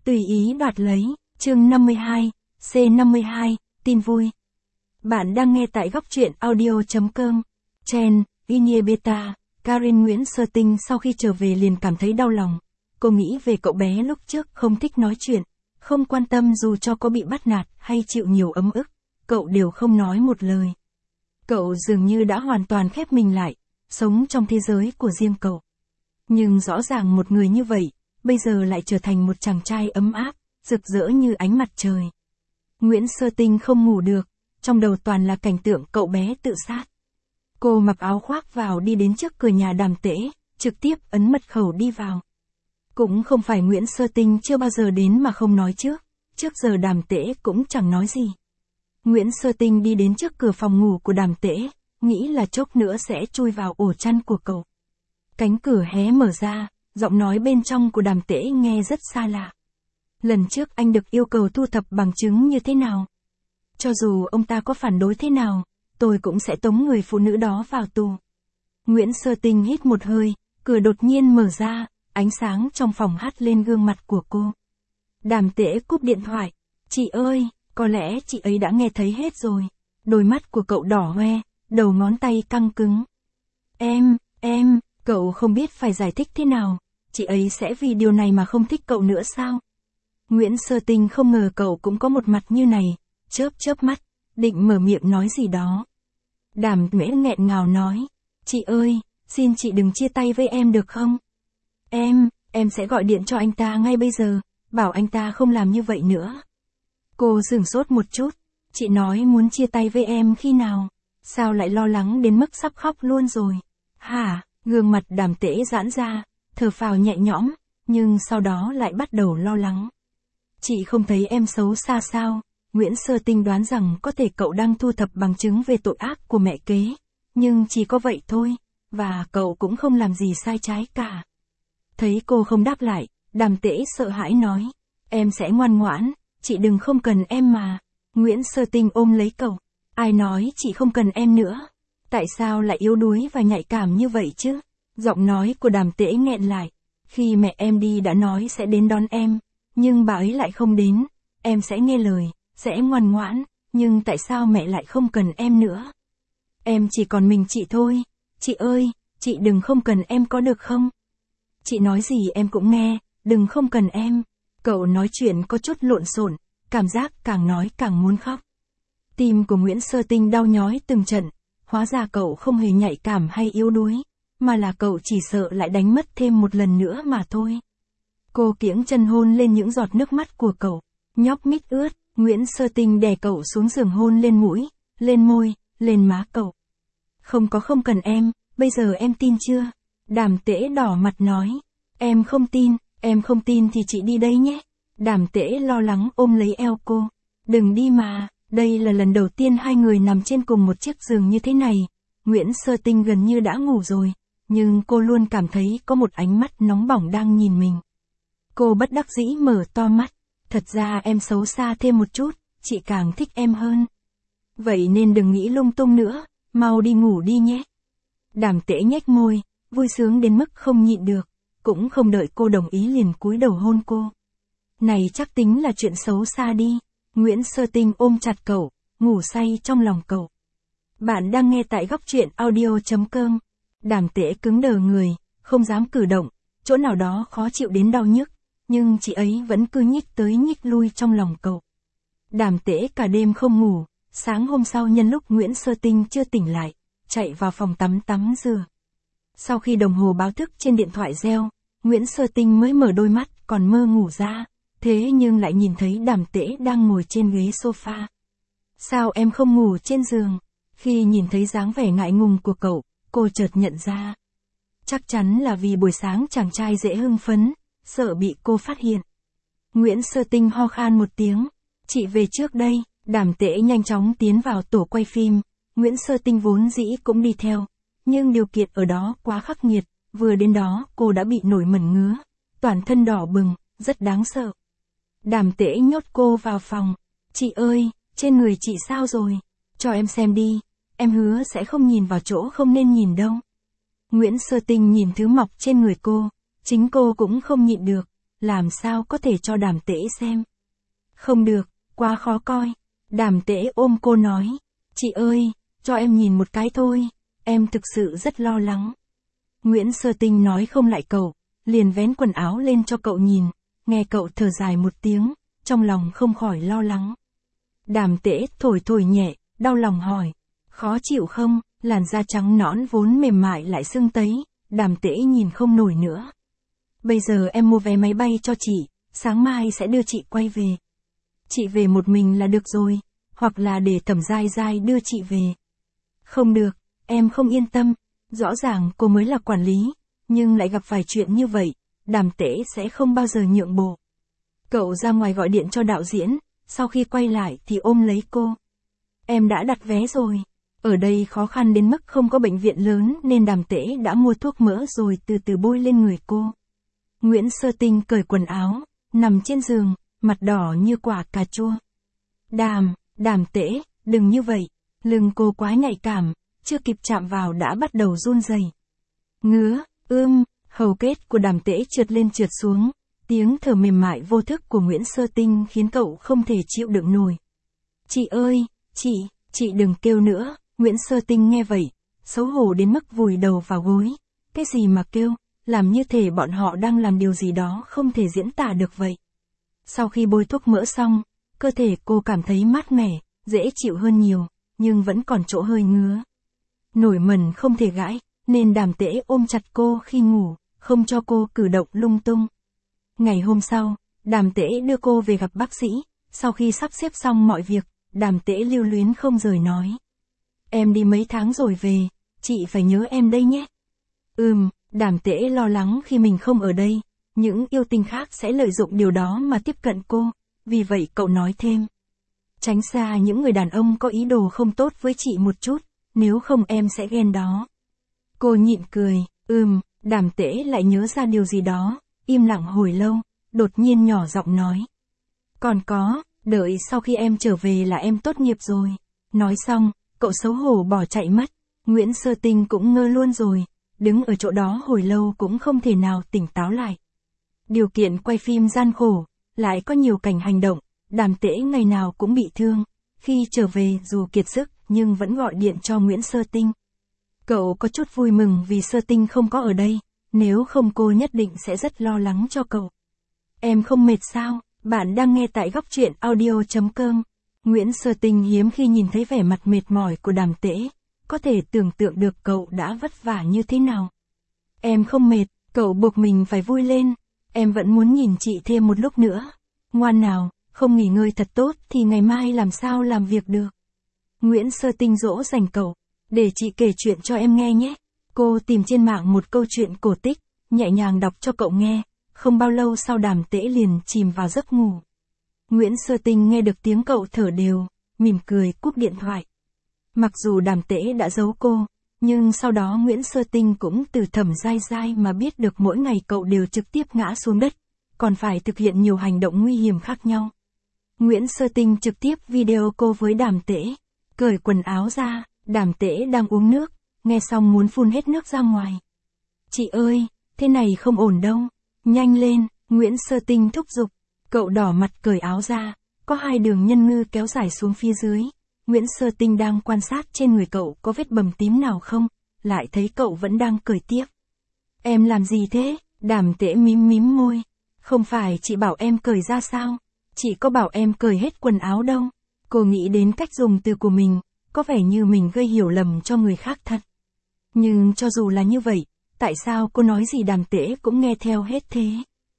Tùy ý đoạt lấy, chương 52, C52, tin vui. Bạn đang nghe tại góc truyện audio.com. Chen, Iniebeta, Karin Nguyễn Sơ Tinh sau khi trở về liền cảm thấy đau lòng. Cô nghĩ về cậu bé lúc trước không thích nói chuyện, không quan tâm dù cho có bị bắt nạt hay chịu nhiều ấm ức, cậu đều không nói một lời. Cậu dường như đã hoàn toàn khép mình lại, sống trong thế giới của riêng cậu. Nhưng rõ ràng một người như vậy, bây giờ lại trở thành một chàng trai ấm áp, rực rỡ như ánh mặt trời. Nguyễn Sơ Tinh không ngủ được, trong đầu toàn là cảnh tượng cậu bé tự sát. Cô mặc áo khoác vào đi đến trước cửa nhà Đàm Tễ, trực tiếp ấn mật khẩu đi vào. Cũng không phải Nguyễn Sơ Tinh chưa bao giờ đến mà không nói trước giờ Đàm Tễ cũng chẳng nói gì. Nguyễn Sơ Tinh đi đến trước cửa phòng ngủ của Đàm Tễ, nghĩ là chốc nữa sẽ chui vào ổ chăn của cậu. Cánh cửa hé mở ra, giọng nói bên trong của Đàm Tễ nghe rất xa lạ. Lần trước anh được yêu cầu thu thập bằng chứng như thế nào? Cho dù ông ta có phản đối thế nào, tôi cũng sẽ tống người phụ nữ đó vào tù. Nguyễn Sơ Tinh hít một hơi, cửa đột nhiên mở ra, ánh sáng trong phòng hắt lên gương mặt của cô. Đàm Tễ cúp điện thoại. Chị ơi, có lẽ chị ấy đã nghe thấy hết rồi. Đôi mắt của cậu đỏ hoe, đầu ngón tay căng cứng. Em, cậu không biết phải giải thích thế nào. Chị ấy sẽ vì điều này mà không thích cậu nữa sao? Nguyễn Sơ Tinh không ngờ cậu cũng có một mặt như này, chớp mắt, định mở miệng nói gì đó. Đàm Tễ nghẹn ngào nói, chị ơi, xin chị đừng chia tay với em được không? Em sẽ gọi điện cho anh ta ngay bây giờ, bảo anh ta không làm như vậy nữa. Cô sửng sốt một chút, chị nói muốn chia tay với em khi nào? Sao lại lo lắng đến mức sắp khóc luôn rồi? Hả? Gương mặt Đàm Tễ giãn ra, thở phào nhẹ nhõm, nhưng sau đó lại bắt đầu lo lắng. Chị không thấy em xấu xa sao? Nguyễn Sơ Tinh đoán rằng có thể cậu đang thu thập bằng chứng về tội ác của mẹ kế, nhưng chỉ có vậy thôi, và cậu cũng không làm gì sai trái cả. Thấy cô không đáp lại, Đàm Tễ sợ hãi nói, em sẽ ngoan ngoãn, chị đừng không cần em mà. Nguyễn Sơ Tinh ôm lấy cậu, ai nói chị không cần em nữa? Tại sao lại yếu đuối và nhạy cảm như vậy chứ? Giọng nói của Đàm Tễ nghẹn lại, khi mẹ em đi đã nói sẽ đến đón em, nhưng bà ấy lại không đến, em sẽ nghe lời, sẽ ngoan ngoãn, nhưng tại sao mẹ lại không cần em nữa? Em chỉ còn mình chị thôi, chị ơi, chị đừng không cần em có được không? Chị nói gì em cũng nghe, đừng không cần em. Cậu nói chuyện có chút lộn xộn, cảm giác càng nói càng muốn khóc. Tim của Nguyễn Sơ Tinh đau nhói từng trận, hóa ra cậu không hề nhạy cảm hay yếu đuối, mà là cậu chỉ sợ lại đánh mất thêm một lần nữa mà thôi. Cô kiễng chân hôn lên những giọt nước mắt của cậu, nhóc mít ướt, Nguyễn Sơ Tinh đè cậu xuống giường hôn lên mũi, lên môi, lên má cậu. Không cần em, bây giờ em tin chưa? Đàm Tễ đỏ mặt nói, em không tin thì chị đi đây nhé. Đàm Tễ lo lắng ôm lấy eo cô, đừng đi mà, đây là lần đầu tiên hai người nằm trên cùng một chiếc giường như thế này. Nguyễn Sơ Tinh gần như đã ngủ rồi, nhưng cô luôn cảm thấy có một ánh mắt nóng bỏng đang nhìn mình. Cô bất đắc dĩ mở to mắt, thật ra em xấu xa thêm một chút, chị càng thích em hơn. Vậy nên đừng nghĩ lung tung nữa, mau đi ngủ đi nhé. Đàm Tễ nhếch môi, vui sướng đến mức không nhịn được, cũng không đợi cô đồng ý liền cúi đầu hôn cô. Này chắc tính là chuyện xấu xa đi. Nguyễn Sơ Tinh ôm chặt cậu, ngủ say trong lòng cậu. Bạn đang nghe tại góc truyện audio.com. Đàm Tễ cứng đờ người, không dám cử động, chỗ nào đó khó chịu đến đau nhức, nhưng chị ấy vẫn cứ nhích tới nhích lui trong lòng cậu. Đàm Tễ cả đêm không ngủ, sáng hôm sau nhân lúc Nguyễn Sơ Tinh chưa tỉnh lại, chạy vào phòng tắm rửa. Sau khi đồng hồ báo thức trên điện thoại reo, Nguyễn Sơ Tinh mới mở đôi mắt còn mơ ngủ ra, thế nhưng lại nhìn thấy Đàm Tễ đang ngồi trên ghế sofa. Sao em không ngủ trên giường? Khi nhìn thấy dáng vẻ ngại ngùng của cậu, cô chợt nhận ra. Chắc chắn là vì buổi sáng chàng trai dễ hưng phấn, sợ bị cô phát hiện. Nguyễn Sơ Tinh ho khan một tiếng, chị về trước đây. Đàm Tễ nhanh chóng tiến vào tổ quay phim, Nguyễn Sơ Tinh vốn dĩ cũng đi theo, nhưng điều kiện ở đó quá khắc nghiệt, vừa đến đó cô đã bị nổi mẩn ngứa, toàn thân đỏ bừng, rất đáng sợ. Đàm Tễ nhốt cô vào phòng, chị ơi, trên người chị sao rồi? Cho em xem đi, em hứa sẽ không nhìn vào chỗ không nên nhìn đâu. Nguyễn Sơ Tinh nhìn thứ mọc trên người cô, chính cô cũng không nhịn được, làm sao có thể cho Đàm Tễ xem. Không được, quá khó coi. Đàm Tễ ôm cô nói, chị ơi, cho em nhìn một cái thôi, em thực sự rất lo lắng. Nguyễn Sơ Tinh nói không lại cậu, liền vén quần áo lên cho cậu nhìn, nghe cậu thở dài một tiếng, trong lòng không khỏi lo lắng. Đàm Tễ thổi thổi nhẹ, đau lòng hỏi, khó chịu không? Làn da trắng nõn vốn mềm mại lại sưng tấy, Đàm Tễ nhìn không nổi nữa. Bây giờ em mua vé máy bay cho chị, sáng mai sẽ đưa chị quay về. Chị về một mình là được rồi, hoặc là để Thẩm Giai Giai đưa chị về. Không được, em không yên tâm, rõ ràng cô mới là quản lý, nhưng lại gặp phải chuyện như vậy, Đàm Tễ sẽ không bao giờ nhượng bộ. Cậu ra ngoài gọi điện cho đạo diễn, sau khi quay lại thì ôm lấy cô. Em đã đặt vé rồi. Ở đây khó khăn đến mức không có bệnh viện lớn nên Đàm Tễ đã mua thuốc mỡ rồi từ từ bôi lên người cô. Nguyễn Sơ Tinh cởi quần áo, nằm trên giường, mặt đỏ như quả cà chua. Đàm Tễ, đừng như vậy, lưng cô quá nhạy cảm, chưa kịp chạm vào đã bắt đầu run rẩy. Ngứa, hầu kết của Đàm Tễ trượt lên trượt xuống, tiếng thở mềm mại vô thức của Nguyễn Sơ Tinh khiến cậu không thể chịu đựng nổi. Chị ơi, chị đừng kêu nữa. Nguyễn Sơ Tinh nghe vậy, xấu hổ đến mức vùi đầu vào gối. Cái gì mà kêu, làm như thể bọn họ đang làm điều gì đó không thể diễn tả được vậy. Sau khi bôi thuốc mỡ xong, cơ thể cô cảm thấy mát mẻ, dễ chịu hơn nhiều, nhưng vẫn còn chỗ hơi ngứa. Nổi mẩn không thể gãi, nên Đàm Tễ ôm chặt cô khi ngủ, không cho cô cử động lung tung. Ngày hôm sau, Đàm Tễ đưa cô về gặp bác sĩ, sau khi sắp xếp xong mọi việc, Đàm Tễ lưu luyến không rời nói. Em đi mấy tháng rồi về, chị phải nhớ em đây nhé. Đàm Tễ lo lắng khi mình không ở đây, những yêu tinh khác sẽ lợi dụng điều đó mà tiếp cận cô, vì vậy cậu nói thêm. Tránh xa những người đàn ông có ý đồ không tốt với chị một chút, nếu không em sẽ ghen đó. Cô nhịn cười, Đàm Tễ lại nhớ ra điều gì đó, im lặng hồi lâu, đột nhiên nhỏ giọng nói. Còn có, đợi sau khi em trở về là em tốt nghiệp rồi. Nói xong, cậu xấu hổ bỏ chạy mất. Nguyễn Sơ Tinh cũng ngơ luôn rồi, đứng ở chỗ đó hồi lâu cũng không thể nào tỉnh táo lại. Điều kiện quay phim gian khổ, lại có nhiều cảnh hành động, Đàm Tễ ngày nào cũng bị thương. Khi trở về dù kiệt sức nhưng vẫn gọi điện cho Nguyễn Sơ Tinh. Cậu có chút vui mừng vì Sơ Tinh không có ở đây, nếu không cô nhất định sẽ rất lo lắng cho cậu. Em không mệt sao? Bạn đang nghe tại Góc Truyện Audio.com. Nguyễn Sơ Tinh hiếm khi nhìn thấy vẻ mặt mệt mỏi của Đàm Tễ, có thể tưởng tượng được cậu đã vất vả như thế nào. Em không mệt, cậu buộc mình phải vui lên, em vẫn muốn nhìn chị thêm một lúc nữa. Ngoan nào, không nghỉ ngơi thật tốt thì ngày mai làm sao làm việc được. Nguyễn Sơ Tinh dỗ dành cậu, để chị kể chuyện cho em nghe nhé. Cô tìm trên mạng một câu chuyện cổ tích, nhẹ nhàng đọc cho cậu nghe, không bao lâu sau Đàm Tễ liền chìm vào giấc ngủ. Nguyễn Sơ Tinh nghe được tiếng cậu thở đều, mỉm cười cúp điện thoại. Mặc dù Đàm Tễ đã giấu cô, nhưng sau đó Nguyễn Sơ Tinh cũng từ Thẩm Giai Giai mà biết được mỗi ngày cậu đều trực tiếp ngã xuống đất, còn phải thực hiện nhiều hành động nguy hiểm khác nhau. Nguyễn Sơ Tinh trực tiếp video call với Đàm Tễ, cởi quần áo ra, Đàm Tễ đang uống nước, nghe xong muốn phun hết nước ra ngoài. Chị ơi, thế này không ổn đâu, nhanh lên, Nguyễn Sơ Tinh thúc giục. Cậu đỏ mặt cởi áo ra, có hai đường nhân ngư kéo dài xuống phía dưới. Nguyễn Sơ Tinh đang quan sát trên người cậu có vết bầm tím nào không, lại thấy cậu vẫn đang cởi tiếp. Em làm gì thế? Đàm Tễ mím môi. Không phải chị bảo em cởi ra sao? Chị có bảo em cởi hết quần áo đâu. Cô nghĩ đến cách dùng từ của mình, có vẻ như mình gây hiểu lầm cho người khác thật. Nhưng cho dù là như vậy, tại sao cô nói gì Đàm Tễ cũng nghe theo hết thế?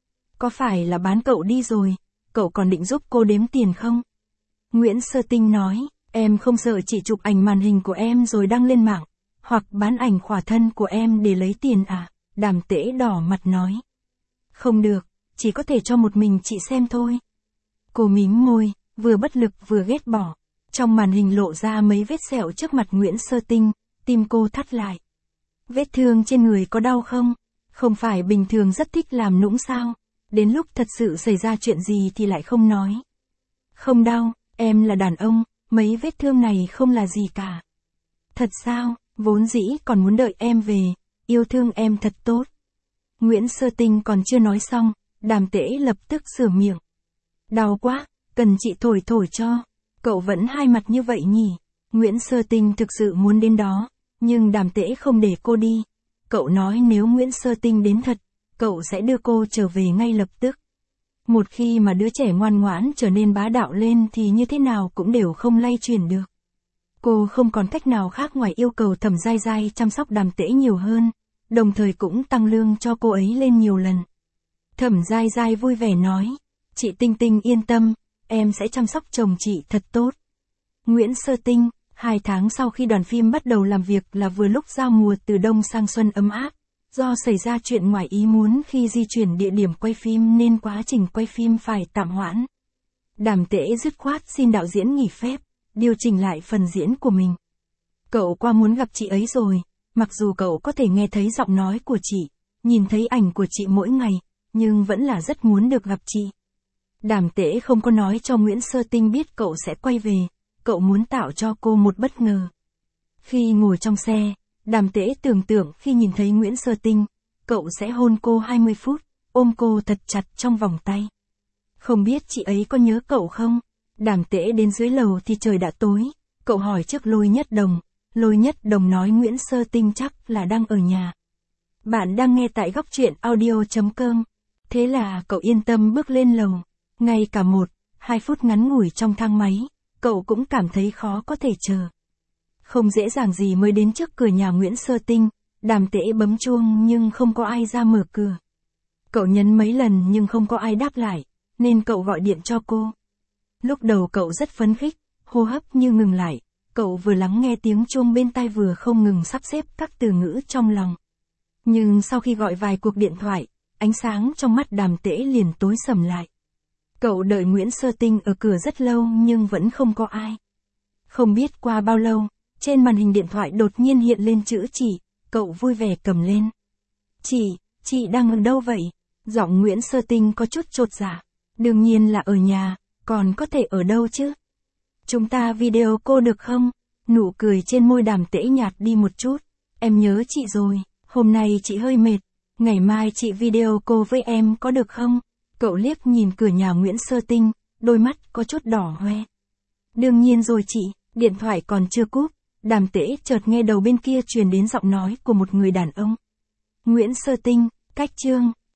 Có phải là bán cậu đi rồi, cậu còn định giúp cô đếm tiền không? Nguyễn Sơ Tinh nói, em không sợ chị chụp ảnh màn hình của em rồi đăng lên mạng, hoặc bán ảnh khỏa thân của em để lấy tiền à? Đàm Tễ đỏ mặt nói. Không được, chỉ có thể cho một mình chị xem thôi. Cô mím môi, vừa bất lực vừa ghét bỏ. Trong màn hình lộ ra mấy vết sẹo trước mặt Nguyễn Sơ Tinh, tim cô thắt lại. Vết thương trên người có đau không? Không phải bình thường rất thích làm nũng sao? Đến lúc thật sự xảy ra chuyện gì thì lại không nói. Không đau, em là đàn ông, mấy vết thương này không là gì cả. Thật sao, vốn dĩ còn muốn đợi em về, yêu thương em thật tốt. Nguyễn Sơ Tinh còn chưa nói xong, Đàm Tễ lập tức sửa miệng. Đau quá, cần chị thổi thổi cho. Cậu vẫn hai mặt như vậy nhỉ? Nguyễn Sơ Tinh thực sự muốn đến đó, nhưng Đàm Tễ không để cô đi. Cậu nói nếu Nguyễn Sơ Tinh đến thật, cậu sẽ đưa cô trở về ngay lập tức. Một khi mà đứa trẻ ngoan ngoãn trở nên bá đạo lên thì như thế nào cũng đều không lay chuyển được. Cô không còn cách nào khác ngoài yêu cầu Thẩm Giai Giai chăm sóc Đàm Tễ nhiều hơn, đồng thời cũng tăng lương cho cô ấy lên nhiều lần. Thẩm Giai Giai vui vẻ nói, chị Tinh Tinh yên tâm, em sẽ chăm sóc chồng chị thật tốt. Nguyễn Sơ Tinh, 2 tháng sau khi đoàn phim bắt đầu làm việc là vừa lúc giao mùa từ đông sang xuân ấm áp. Do xảy ra chuyện ngoài ý muốn khi di chuyển địa điểm quay phim nên quá trình quay phim phải tạm hoãn. Đàm Tễ dứt khoát xin đạo diễn nghỉ phép, điều chỉnh lại phần diễn của mình. Cậu qua muốn gặp chị ấy rồi, mặc dù cậu có thể nghe thấy giọng nói của chị, nhìn thấy ảnh của chị mỗi ngày, nhưng vẫn là rất muốn được gặp chị. Đàm Tễ không có nói cho Nguyễn Sơ Tinh biết cậu sẽ quay về, cậu muốn tạo cho cô một bất ngờ. Khi ngồi trong xe, Đàm Tễ tưởng tượng khi nhìn thấy Nguyễn Sơ Tinh, cậu sẽ hôn cô 20 phút, ôm cô thật chặt trong vòng tay. Không biết chị ấy có nhớ cậu không? Đàm Tễ đến dưới lầu thì trời đã tối, cậu hỏi trước Lôi Nhất Đồng. Lôi Nhất Đồng nói Nguyễn Sơ Tinh chắc là đang ở nhà. Bạn đang nghe tại góc truyện audio.com. Thế là cậu yên tâm bước lên lầu. Ngay cả 1-2 phút ngắn ngủi trong thang máy, cậu cũng cảm thấy khó có thể chờ. Không dễ dàng gì mới đến trước cửa nhà Nguyễn Sơ Tinh, Đàm Tễ bấm chuông nhưng không có ai ra mở cửa. Cậu nhấn mấy lần nhưng không có ai đáp lại, nên cậu gọi điện cho cô. Lúc đầu cậu rất phấn khích, hô hấp như ngừng lại, cậu vừa lắng nghe tiếng chuông bên tai vừa không ngừng sắp xếp các từ ngữ trong lòng. Nhưng sau khi gọi vài cuộc điện thoại, ánh sáng trong mắt Đàm Tễ liền tối sầm lại. Cậu đợi Nguyễn Sơ Tinh ở cửa rất lâu nhưng vẫn không có ai. Không biết qua bao lâu, trên màn hình điện thoại đột nhiên hiện lên chữ chỉ, cậu vui vẻ cầm lên. Chị đang ở đâu vậy? Giọng Nguyễn Sơ Tinh có chút chột dạ. Đương nhiên là ở nhà, còn có thể ở đâu chứ? Chúng ta video call được không? Nụ cười trên môi Đàm Tễ nhạt đi một chút. Em nhớ chị rồi, hôm nay chị hơi mệt, ngày mai chị video call với em có được không? Cậu liếc nhìn cửa nhà Nguyễn Sơ Tinh, đôi mắt có chút đỏ hoe. Đương nhiên rồi chị, điện thoại còn chưa cúp, Đàm Tễ chợt nghe đầu bên kia truyền đến giọng nói của một người đàn ông. Nguyễn Sơ Tinh, cách chương.